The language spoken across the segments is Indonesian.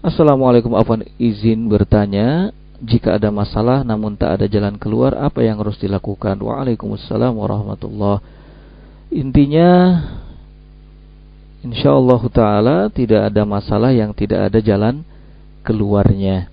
Assalamualaikum, afwan izin bertanya, jika ada masalah namun tak ada jalan keluar, apa yang harus dilakukan? Waalaikumsalam warahmatullah. Intinya insyaallah taala tidak ada masalah yang tidak ada jalan keluarnya.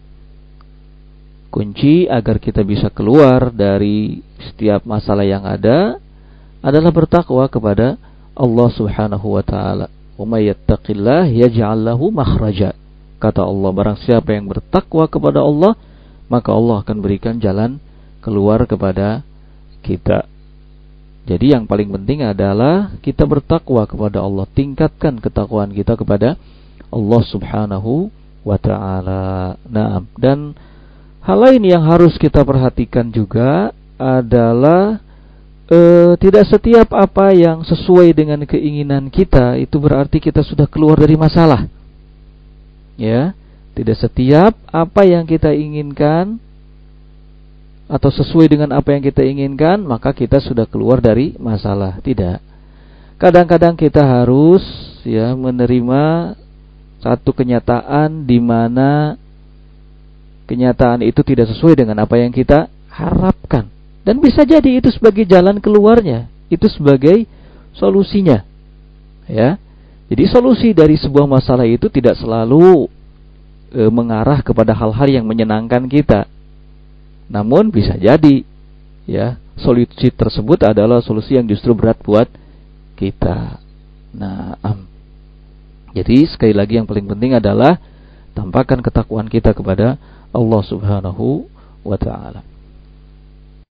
Kunci agar kita bisa keluar dari setiap masalah yang ada adalah bertakwa kepada Allah Subhanahu wa taala. Wa may yattaqillah yaj'al lahu makhraja. Kata Allah, barang siapa yang bertakwa kepada Allah, maka Allah akan berikan jalan keluar kepada kita. Jadi yang paling penting adalah kita bertakwa kepada Allah, tingkatkan ketakwaan kita kepada Allah Subhanahu wa taala. Nah, dan hal lain yang harus kita perhatikan juga adalah tidak setiap apa yang sesuai dengan keinginan kita itu berarti kita sudah keluar dari masalah. Ya, tidak setiap apa yang kita inginkan atau sesuai dengan apa yang kita inginkan maka kita sudah keluar dari masalah. Tidak. Kadang-kadang kita harus menerima satu kenyataan di mana kenyataan itu tidak sesuai dengan apa yang kita harapkan. Dan bisa jadi itu sebagai jalan keluarnya, itu sebagai solusinya. Ya. Jadi solusi dari sebuah masalah itu tidak selalu mengarah kepada hal-hal yang menyenangkan kita. Namun bisa jadi solusi tersebut adalah solusi yang justru berat buat kita. Nah, jadi sekali lagi yang paling penting adalah tampakkan ketakwaan kita kepada Allah Subhanahu wa taala.